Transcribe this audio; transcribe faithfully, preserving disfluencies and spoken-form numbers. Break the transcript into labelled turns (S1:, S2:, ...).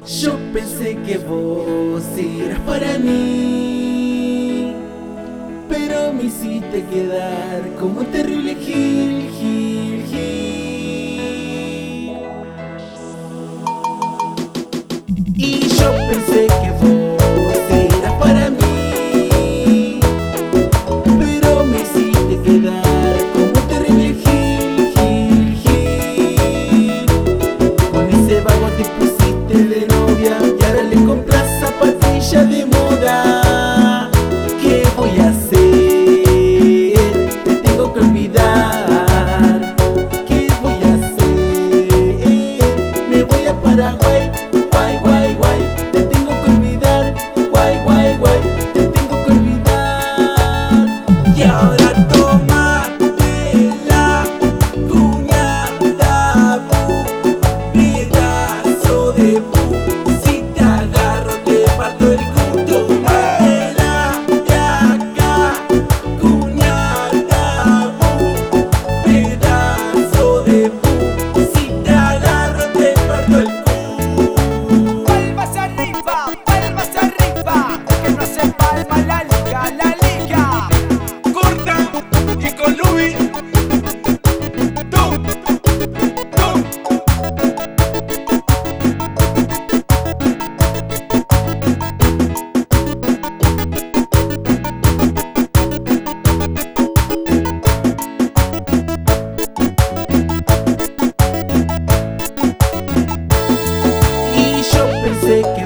S1: Yo pensé que vos eras para mí, pero me hiciste quedar como un terrible Gil, Gil, Gil. Y yo pensé que vos eras para mí, pero me hiciste quedar como un terrible Gil, Gil, Gil. Con ese vago te pusiste de novia y ahora le compras zapatillas de moda. ¿Qué voy a hacer? Te tengo que olvidar. ¿Qué voy a hacer? Me voy a Paraguay, guay, guay, guay. Te tengo que olvidar, guay, guay, guay. Te tengo que olvidar. Y ahora tómate la cuñada, pedazo de pu. Si te agarro te parto el culo. Fuera de acá, cuñada, pedazo de pu. Si te agarro te parto el culo.
S2: Palmas arriba, palmas arriba, que no se palma la liga, la liga.
S3: Corta y con Luis. Tum, tum.
S1: Y yo pensé que